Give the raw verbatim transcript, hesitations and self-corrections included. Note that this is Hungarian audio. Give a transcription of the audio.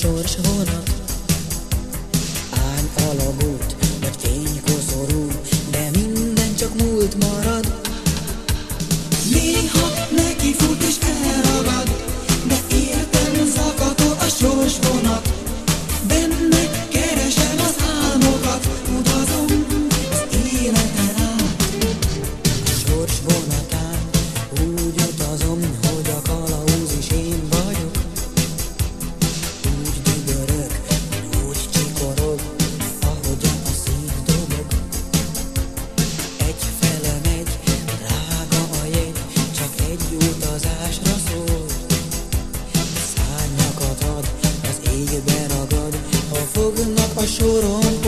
sors vonat. Áll alagút, vagy fény koszorú, de minden csak múlt marad. Néha neki fut és elragad, de értem zakatol a sors vonat. Benne keresem az álmokat, utazom az életen át. A sors vonatán úgy utazom, hogy a kalauz is én vagyok. Úgy dübörög, úgy csikorog, ahogyan a szív dobog. Egyfele megy, drága a jegy, csak egy utazásra szól. Szárnyakat ad, az égbe ragad, ha fognak a soron.